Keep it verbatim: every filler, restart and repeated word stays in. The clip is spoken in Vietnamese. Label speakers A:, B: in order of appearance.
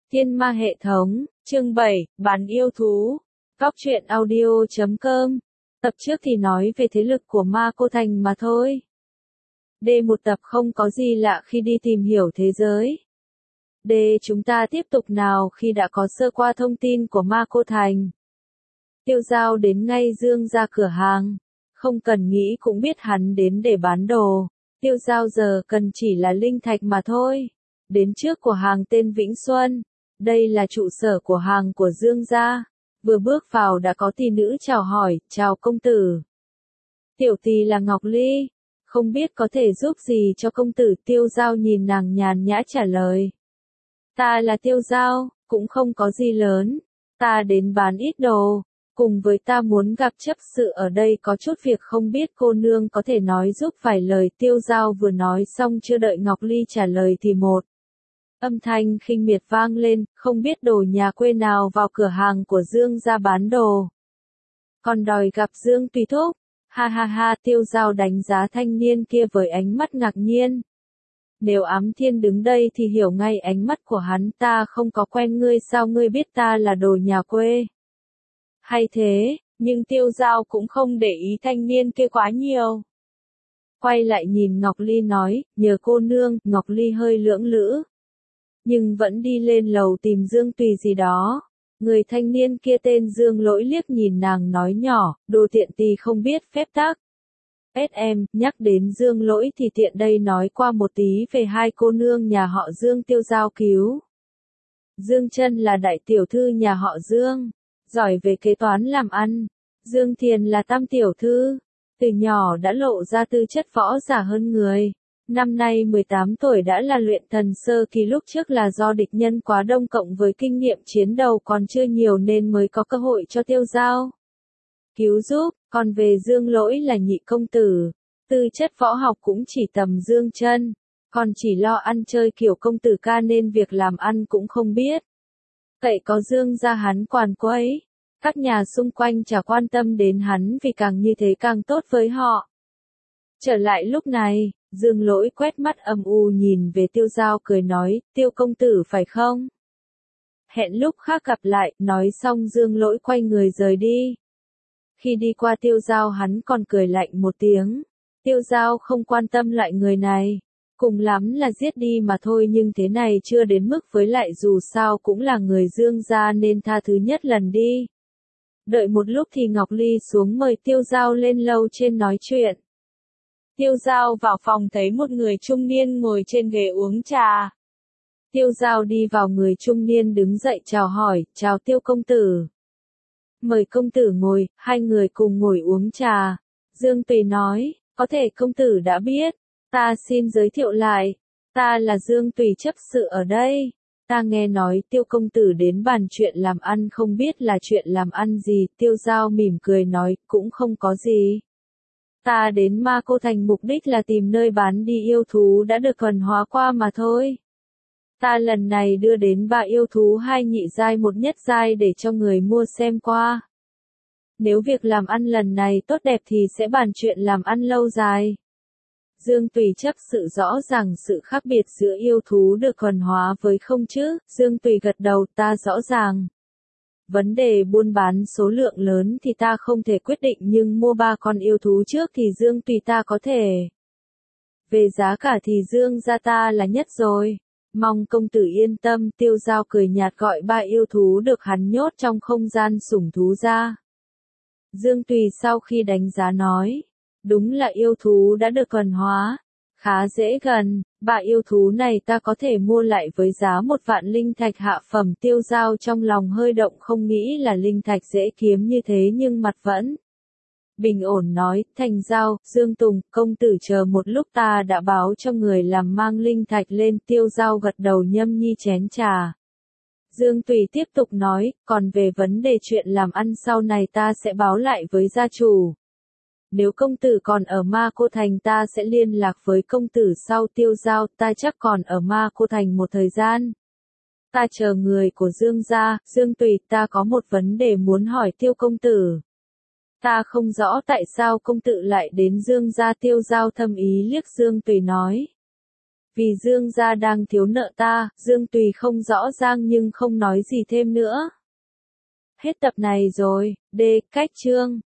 A: Thiên ma hệ thống, chương bảy, bán yêu thú. Góc truyện audio chấm com. Tập trước thì nói về thế lực của Ma Cô Thành mà thôi. D một tập không có gì lạ khi đi tìm hiểu thế giới. D chúng ta tiếp tục nào khi đã có sơ qua thông tin của Ma Cô Thành. Tiêu Giao đến ngay Dương ra cửa hàng. Không cần nghĩ cũng biết hắn đến để bán đồ. Tiêu Giao giờ cần chỉ là linh thạch mà thôi. Đến trước của hàng tên Vĩnh Xuân. Đây là trụ sở của hàng của Dương gia. Vừa bước vào đã có tỷ nữ chào hỏi, chào công tử. Tiểu tỷ là Ngọc Ly. Không biết có thể giúp gì cho công tử. Tiêu Giao nhìn nàng nhàn nhã trả lời. Ta là Tiêu Giao, cũng không có gì lớn. Ta đến bán ít đồ. Cùng với ta muốn gặp chấp sự ở đây có chút việc không biết cô nương có thể nói giúp vài lời. Tiêu Giao vừa nói xong chưa đợi Ngọc Ly trả lời thì một âm thanh khinh miệt vang lên, không biết đồ nhà quê nào vào cửa hàng của Dương ra bán đồ. Còn đòi gặp Dương Tùy Thúc. Ha ha ha, Tiêu Giao đánh giá thanh niên kia với ánh mắt ngạc nhiên. Nếu Ám Thiên đứng đây thì hiểu ngay ánh mắt của hắn. Ta không có quen ngươi, sao ngươi biết ta là đồ nhà quê? Hay thế, nhưng Tiêu Giao cũng không để ý thanh niên kia quá nhiều. Quay lại nhìn Ngọc Ly nói, nhờ cô nương. Ngọc Ly hơi lưỡng lự, nhưng vẫn đi lên lầu tìm Dương Tùy gì đó. Người thanh niên kia tên Dương Lỗi liếc nhìn nàng nói nhỏ, đồ tiện tì không biết phép tắc. ét em, nhắc đến Dương Lỗi thì tiện đây nói qua một tí về hai cô nương nhà họ Dương Tiêu Giao cứu. Dương Chân là đại tiểu thư nhà họ Dương, giỏi về kế toán làm ăn. Dương Thiền là tam tiểu thư, từ nhỏ đã lộ ra tư chất võ giả hơn người. Năm nay mười tám tuổi đã là luyện thần sơ kỳ, lúc trước là do địch nhân quá đông cộng với kinh nghiệm chiến đấu còn chưa nhiều nên mới có cơ hội cho Tiêu Giao cứu giúp. Còn về Dương Lỗi là nhị công tử, tư chất võ học cũng chỉ tầm Dương Chân, còn chỉ lo ăn chơi kiểu công tử ca nên việc làm ăn cũng không biết. Cậy có Dương ra hắn quản quấy, các nhà xung quanh chả quan tâm đến hắn vì càng như thế càng tốt với họ. Trở lại lúc này, Dương Lỗi quét mắt âm u nhìn về Tiêu Giao cười nói, Tiêu công tử phải không? Hẹn lúc khác gặp lại. Nói xong Dương Lỗi quay người rời đi. Khi đi qua Tiêu Giao hắn còn cười lạnh một tiếng. Tiêu Giao không quan tâm lại người này. Cùng lắm là giết đi mà thôi, nhưng thế này chưa đến mức, với lại dù sao cũng là người Dương gia nên tha thứ nhất lần đi. Đợi một lúc thì Ngọc Ly xuống mời Tiêu Giao lên lầu trên nói chuyện. Tiêu Giao vào phòng thấy một người trung niên ngồi trên ghế uống trà. Tiêu Giao đi vào, người trung niên đứng dậy chào hỏi, chào Tiêu công tử. Mời công tử ngồi. Hai người cùng ngồi uống trà. Dương Tùy nói, có thể công tử đã biết, ta xin giới thiệu lại. Ta là Dương Tùy, chấp sự ở đây. Ta nghe nói Tiêu công tử đến bàn chuyện làm ăn, không biết là chuyện làm ăn gì. Tiêu Giao mỉm cười nói, cũng không có gì. Ta đến Ma Cô Thành mục đích là tìm nơi bán đi yêu thú đã được thuần hóa qua mà thôi. Ta lần này đưa đến ba yêu thú, hai nhị giai một nhất giai để cho người mua xem qua. Nếu việc làm ăn lần này tốt đẹp thì sẽ bàn chuyện làm ăn lâu dài. Dương Tùy chấp sự rõ ràng sự khác biệt giữa yêu thú được thuần hóa với không chứ? Dương Tùy gật đầu, ta rõ ràng. Vấn đề buôn bán số lượng lớn thì ta không thể quyết định, nhưng mua ba con yêu thú trước thì Dương Tùy ta có thể. Về giá cả thì Dương gia ta là nhất rồi. Mong công tử yên tâm. Tiêu Giao cười nhạt gọi ba yêu thú được hắn nhốt trong không gian sủng thú ra. Dương Tùy sau khi đánh giá nói, đúng là yêu thú đã được thuần hóa, khá dễ gần. Ba yêu thú này ta có thể mua lại với giá một vạn linh thạch hạ phẩm. Tiêu Giao trong lòng hơi động, không nghĩ là linh thạch dễ kiếm như thế, nhưng mặt vẫn bình ổn nói, thành giao. Dương Tùng, công tử chờ một lúc, ta đã báo cho người làm mang linh thạch lên. Tiêu Giao gật đầu nhâm nhi chén trà. Dương Tùy tiếp tục nói, còn về vấn đề chuyện làm ăn sau này ta sẽ báo lại với gia chủ. Nếu công tử còn ở Ma Cô Thành ta sẽ liên lạc với công tử sau. Tiêu Giao, ta chắc còn ở Ma Cô Thành một thời gian. Ta chờ người của Dương gia. Dương Tùy, ta có một vấn đề muốn hỏi Tiêu công tử. Ta không rõ tại sao công tử lại đến Dương gia. Tiêu Giao thâm ý liếc Dương Tùy nói. Vì Dương gia đang thiếu nợ ta, Dương Tùy không rõ ràng nhưng không nói gì thêm nữa. Hết tập này rồi, D. Cách chương